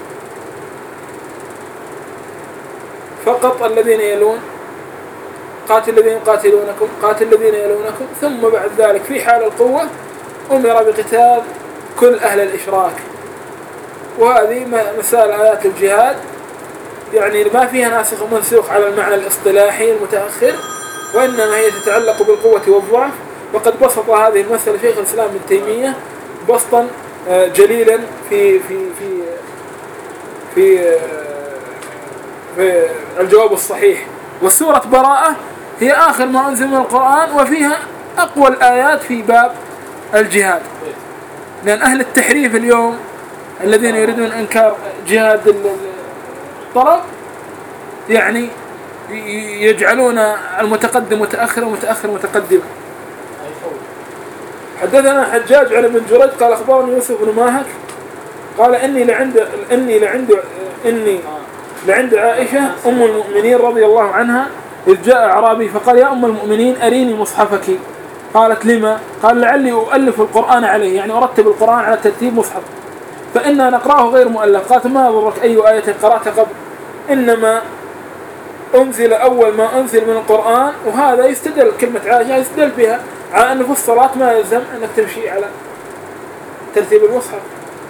فقط الذين يلون، قاتل الذين يقاتلونكم قاتل الذين يلونكم، ثم بعد ذلك في حال القوة أمر بقتال كل أهل الإشراك. وهذه مسائل آيات الجهاد يعني ما فيها ناسخ ومنسوخ على المعنى الاصطلاحي المتأخر، وإنما هي تتعلق بالقوة والضعف. وقد بسط هذه المسألة شيخ الإسلام ابن تيمية بسطا جليلا في في في في في الجواب الصحيح. والسورة براءة هي آخر ما أنزل من القرآن، وفيها أقوى الآيات في باب الجهاد، لأن أهل التحريف اليوم الذين يريدون إنكار جهاد الطلب يعني يجعلون المتقدم متأخر ومتأخر متقدم. حدثنا حجاج عن ابن جريج قال أخبرني يوسف بن ماهك قال إني لعند عائشة أم المؤمنين رضي الله عنها إذ جاء أعرابي فقال يا أم المؤمنين أريني مصحفك. قالت لما؟ قال لعلي أؤلف القرآن عليه، يعني أرتب القرآن على ترتيب مصحف، فإنا نقرأه غير مؤلف. قالت ما ضرك أي آية قرأت قبل، إنما أنزل أول ما أنزل من القرآن. وهذا يستدل كلمة عائشة يستدل بها على أنه في الصلاة ما يلزم أنك تمشي على ترتيب المصحف.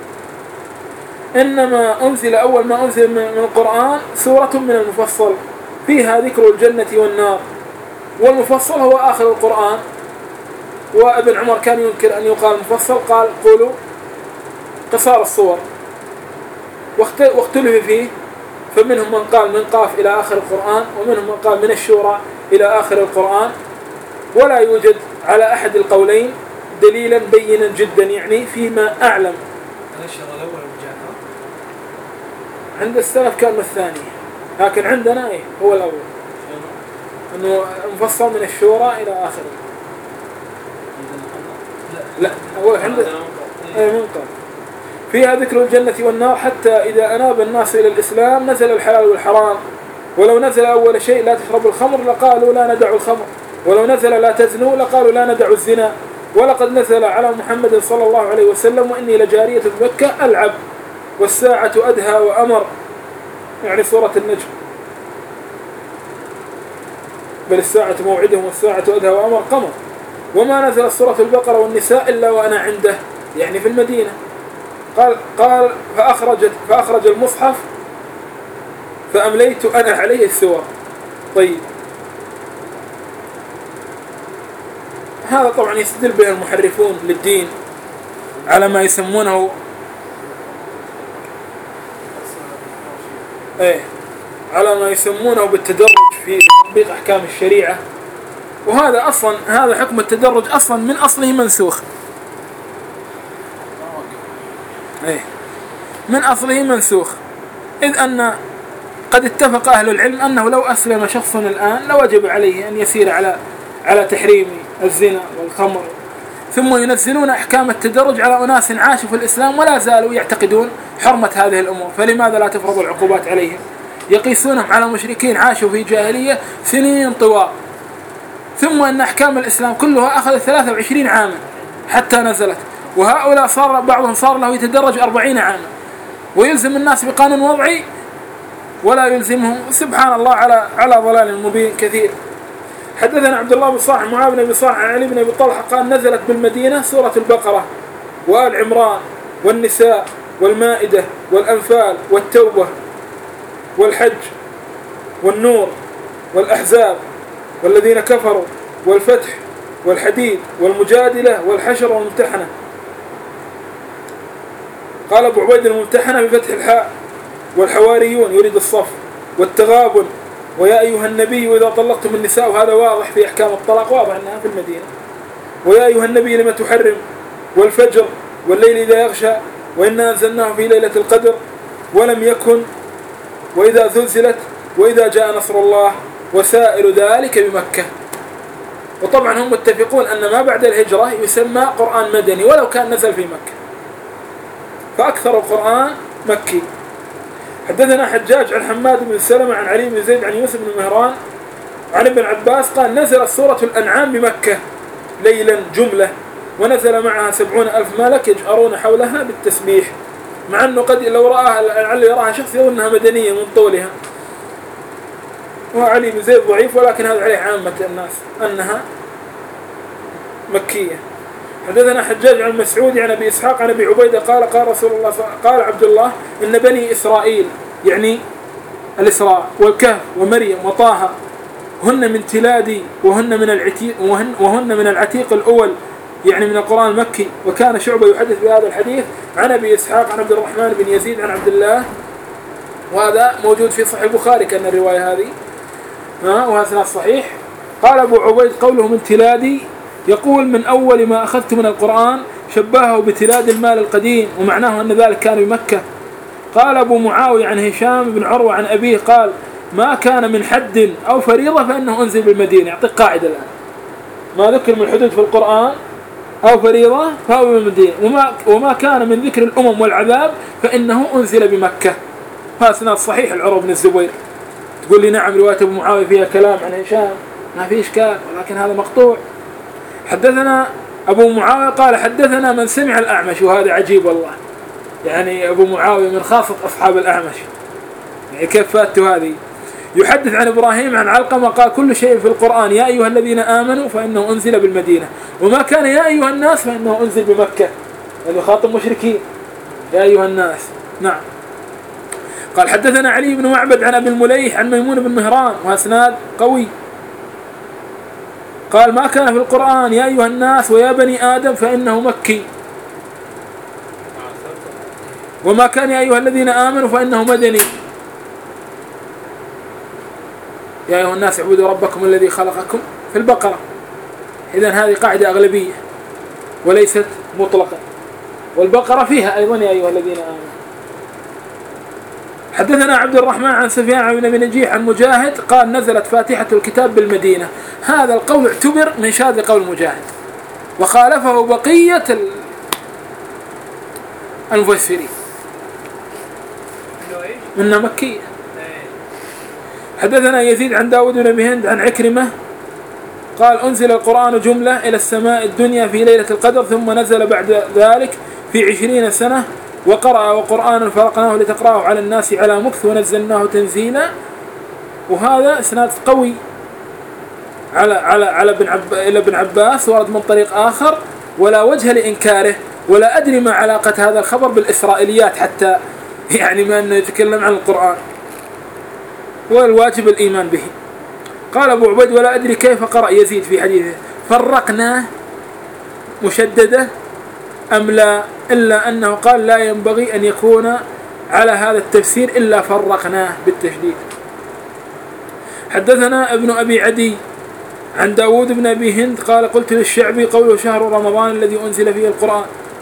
إنما أنزل أول ما أنزل من القرآن سورة من المفصل فيها ذكر الجنة والنار، والمفصل هو آخر القرآن. وابن عمر كان ينكر أن يقال مفصل، قال قولوا قصار الصور، واختلف فيه، فمنهم من قال من قاف إلى آخر القرآن، ومنهم من قال من الشورى إلى آخر القرآن. ولا يوجد على أحد القولين دليلا بينا جدا يعني فيما أعلم. عند السلف كان الثاني، لكن عندنا هو الأول، أنه مفصل من الشورى إلى آخره. لا هو عند منقل فيها ذكر الجنة والنار حتى إذا أناب الناس إلى الإسلام نزل الحلال والحرام. ولو نزل أول شيء لا تشربوا الخمر لقالوا لا ندع الخمر، ولو نزل لا تزنوا لقالوا لا ندع الزنا. ولقد نزل على محمد صلى الله عليه وسلم وإني لجارية بمكة ألعب والساعة أدهى وأمر، يعني سورة النجم، بل الساعة موعدهم والساعة أدهى وأمر قمر. وما نزل سورة البقرة والنساء إلا وأنا عنده، يعني في المدينة. قال فأخرج المصحف فأمليت أنا عليه السور. طيب هذا طبعا يستدل به المحرفون للدين على ما يسمونه على ما يسمونه بالتدرج في تطبيق أحكام الشريعة. وهذا أصلا هذا حكم التدرج أصلا من أصله منسوخ، من أصله منسوخ، إذ أن قد اتفق أهل العلم أنه لو أسلم شخص الآن لوجب عليه أن يسير على تحريم الزنا والخمر، ثم ينزلون أحكام التدرج على أناس عاشوا في الإسلام ولا زالوا يعتقدون حرمة هذه الأمور، فلماذا لا تفرض العقوبات عليهم؟ يقيسونهم على مشركين عاشوا في جاهلية سنين طوال، ثم أن أحكام الإسلام كلها أخذت 23 عاما حتى نزلت، وهؤلاء بعضهم صار له يتدرج 40 عاما، ويلزم الناس بقانون وضعي ولا يلزمهم. سبحان الله على ضلال مبين كثير. حدثنا عبد الله بن صالح معاذ بن صالح عن علي بن أبي طلحة قال نزلت بالمدينة سورة البقرة وآل عمران والنساء والمائدة والأنفال والتوبة والحج والنور والأحزاب والذين كفروا والفتح والحديد والمجادلة والحشر والممتحنة. قال أبو عبيد الممتحنة بفتح الحاء، والحواريون يريد الصف، والتغابن، ويا أيها النبي إذا طلقتم النساء، وهذا واضح في أحكام الطلاق، واضح أنها في المدينة. ويا أيها النبي لما تحرم، والفجر والليل إذا يغشى، وإنا أنزلناه في ليلة القدر، ولم يكن، وإذا زلزلت، وإذا جاء نصر الله، وسائر ذلك بمكة. وطبعا هم متفقون أن ما بعد الهجرة يسمى قرآن مدني ولو كان نزل في مكة، فأكثر القرآن مكي. حدثنا حجاج عن حماد بن سلمة عن علي بن زيد عن يوسف بن مهران عن ابن عباس قال نزلت سورة الأنعام بمكة ليلا جملة، ونزل معها 70,000 ملك يجأرون حولها بالتسبيح، مع أنه قد لو رآها لعل يراها شخص يقول أنها مدنية من طولها. وعلي بن زيد ضعيف، ولكن هذا عليه عامة الناس أنها مكية. حدثنا حجاج عن مسعود عن أبي إسحاق عن أبي عبيدة قال رسول الله قال عبد الله إن بني إسرائيل، يعني الإسراء والكهف ومريم وطه، هن من تلادي وهن من العتيق الأول، يعني من القرآن المكي. وكان شعبة يحدث بهذا الحديث عن أبي إسحاق عن عبد الرحمن بن يزيد عن عبد الله، وهذا موجود في صحيح البخاري كان الرواية هذه، وهذا صحيح. قال أبو عبيد قوله من تلادي يقول من أول ما أخذت من القرآن، شبهه بتلاد المال القديم، ومعناه أن ذلك كان بمكة. قال أبو معاوية عن هشام بن عروة عن أبيه قال ما كان من حد أو فريضة فإنه أنزل بالمدينة. يعطيك قاعدة الآن، ما ذكر من الحدود في القرآن أو فريضة فهو بالمدينة، وما كان من ذكر الأمم والعذاب فإنه أنزل بمكة. هذا سند صحيح العروة بن الزبير. تقول لي نعم رواية أبو معاوية فيها كلام عن هشام، ما في إشكال، ولكن هذا مقطوع. حدثنا أبو معاوية قال حدثنا من سمع الأعمش، وهذا عجيب والله، يعني أبو معاوية من خاصة أصحاب الأعمش، يعني كيف فاتوا هذه. يحدث عن إبراهيم عن علقمة قال كل شيء في القرآن يا أيها الذين آمنوا فإنه أنزل بالمدينة، وما كان يا أيها الناس فإنه أنزل بمكة، يعني خاطب مشركين يا أيها الناس. نعم. قال حدثنا علي بن معبد عن أبي المليح عن ميمون بن مهران، وأسناد قوي. قال ما كان في القرآن يا أيها الناس ويا بني آدم فإنه مكي، وما كان يا أيها الذين آمنوا فإنه مدني. يا أيها الناس اعبدوا ربكم الذي خلقكم في البقرة. إذن هذه قاعدة أغلبية وليست مطلقة، والبقرة فيها أيضا يا أيها الذين آمنوا. حدثنا عبد الرحمن عن سفيان بن أبي نجيح عن مجاهد قال نزلت فاتحة الكتاب بالمدينة. هذا القول اعتبر من شاذ قول مجاهد، وخالفه بقية المفسرين إنها مكية. حدثنا يزيد عن داود بن أبي هند عن عكرمة قال أنزل القرآن جملة إلى السماء الدنيا في ليلة القدر، ثم نزل بعد ذلك في 20 سنة، وقرأ وقرآنا فرقناه لتقرأه على الناس على مكث ونزلناه تنزيلا. وهذا إسناد قوي على ابن عباس، ورد من طريق آخر، ولا وجه لإنكاره، ولا أدري ما علاقة هذا الخبر بالإسرائيليات حتى، يعني ما أنه يتكلم عن القرآن، والواجب الإيمان به. قال أبو عبيد ولا أدري كيف قرأ يزيد في حديثه فرقناه مشددة أم لا، إلا أنه قال لا ينبغي أن يكون على هذا التفسير إلا فرقناه بالتشديد. حدثنا ابن أبي عدي عن داود بن أبي هند قال قلت للشعبي قوله شهر رمضان الذي أنزل فيه القرآن،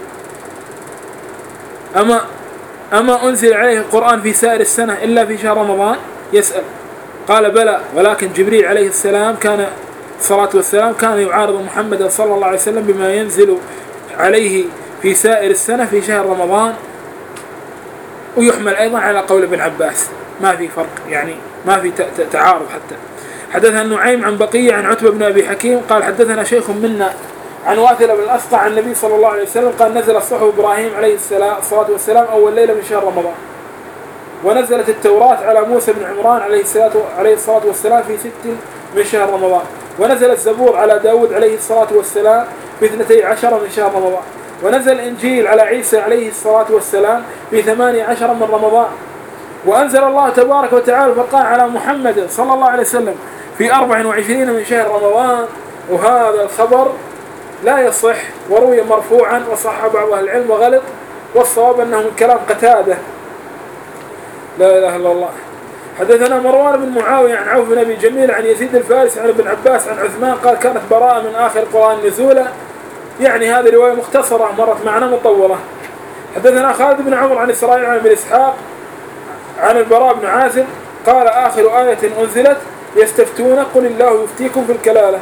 أما أنزل عليه القرآن في سائر السنة إلا في شهر رمضان؟ يسأل. قال بلى، ولكن جبريل عليه السلام كان الصلاة والسلام كان يعارض محمد صلى الله عليه وسلم بما ينزل عليه في سائر السنة في شهر رمضان. ويحمل أيضا على قول ابن عباس، ما في فرق، يعني ما في تعارض حتى. حدثنا النعيم عن بقية عن عتبة بن أبي حكيم قال حدثنا شيخ منا عن واثل بن الأسقع عن النبي صلى الله عليه وسلم قال نزل الصحف إبراهيم عليه الصلاة والسلام أول ليلة من شهر رمضان، ونزلت التوراة على موسى بن عمران عليه الصلاة والسلام في 6 من شهر رمضان، ونزل الزبور على داود عليه الصلاة والسلام في 12 من شهر رمضان، ونزل الإنجيل على عيسى عليه الصلاة والسلام في 18 من رمضان، وأنزل الله تبارك وتعالى الفرقان على محمد صلى الله عليه وسلم في 24 من شهر رمضان. وهذا الخبر لا يصح، وروي مرفوعا وصح بعض أهل العلم وغلط، والصواب أنه من كلام قتادة. لا إله إلا الله. حدثنا مروان بن معاوية عن عوف بن أبي جميل عن يزيد الفارسي عن ابن عباس عن عثمان قال كانت براءة من آخر القرآن نزولا، يعني هذه رواية مختصرة مرت معنا مطولة. حدثنا خالد بن عمر عن إسرائيل عن ابن إسحاق عن البراء بن عازب قال آخر آية أنزلت يستفتون قل الله يفتيكم في الكلالة،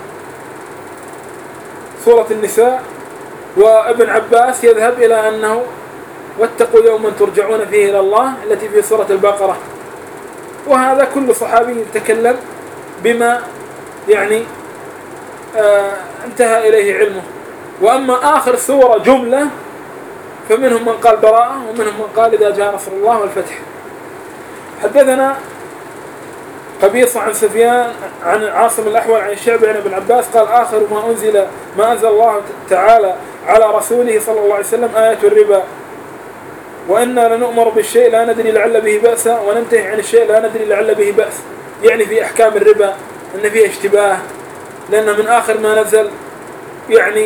سورة النساء. وابن عباس يذهب إلى أنه واتقوا يوما ترجعون فيه إلى الله التي في سورة البقرة. وهذا كل صحابي يتكلم بما يعني انتهى إليه علمه. وأما آخر سورة جملة فمنهم من قال براءة، ومنهم من قال إذا جاء نصر الله والفتح. حدثنا قبيصة عن سفيان عن عاصم الأحول عن الشعبي عن ابن عباس قال آخر ما أنزل الله تعالى على رسوله صلى الله عليه وسلم آية الربا، وإنا لنؤمر بالشيء لا ندري لعل به بأسا وننتهي عن الشيء لا ندري لعل به بأس، يعني في أحكام الربا أن فيها اشتباه، لأن من آخر ما نزل يعني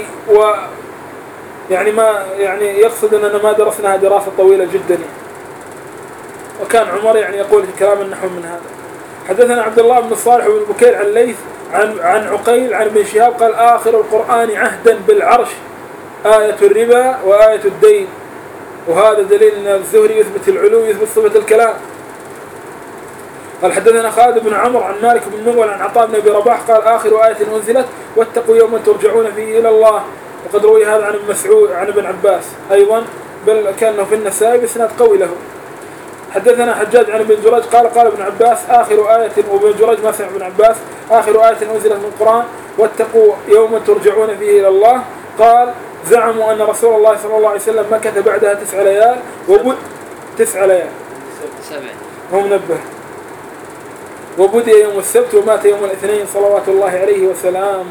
ما يعني يقصد أننا ما درسناها دراسة طويلة جدا، وكان عمر يعني يقول كلام النحو من هذا. حدثنا عبد الله بن الصالح بن بكير عن ليث عن عقيل عن ابن شهاب قال آخر القرآن عهدا بالعرش آية الربا وآية الدين، وهذا دليل أن الزهري يثبت العلو يثبت صفة الكلام. قال حدثنا خالد بن عمرو عن مالك بن نغول عن عطاء بن ابي رباح قال آخر آية أنزلت واتقوا يوما ترجعون فيه إلى الله. وقد روي هذا عن ابن مسعود عن ابن عباس أيضا، بل كانه في النسائي بإسناد قوي له. حدثنا حجاج عن ابن جريج قال قال ابن عباس آخر آية، وابن جريج ما سمع ابن عباس، آخر آية أنزلت من القرآن واتقوا يوما ترجعون فيه إلى الله. قال زعموا أن رسول الله صلى الله عليه وسلم مكث بعدها 9 ليال 9 ليال 7 هو منبه، وبدأ يوم السبت ومات يوم الاثنين صلوات الله عليه وسلامه.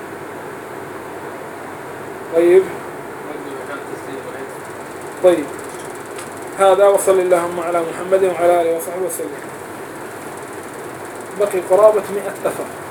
طيب هذا، وصل اللهم على محمد وعلى آله وصحبه وسلم. بقي قرابة 100 أثر.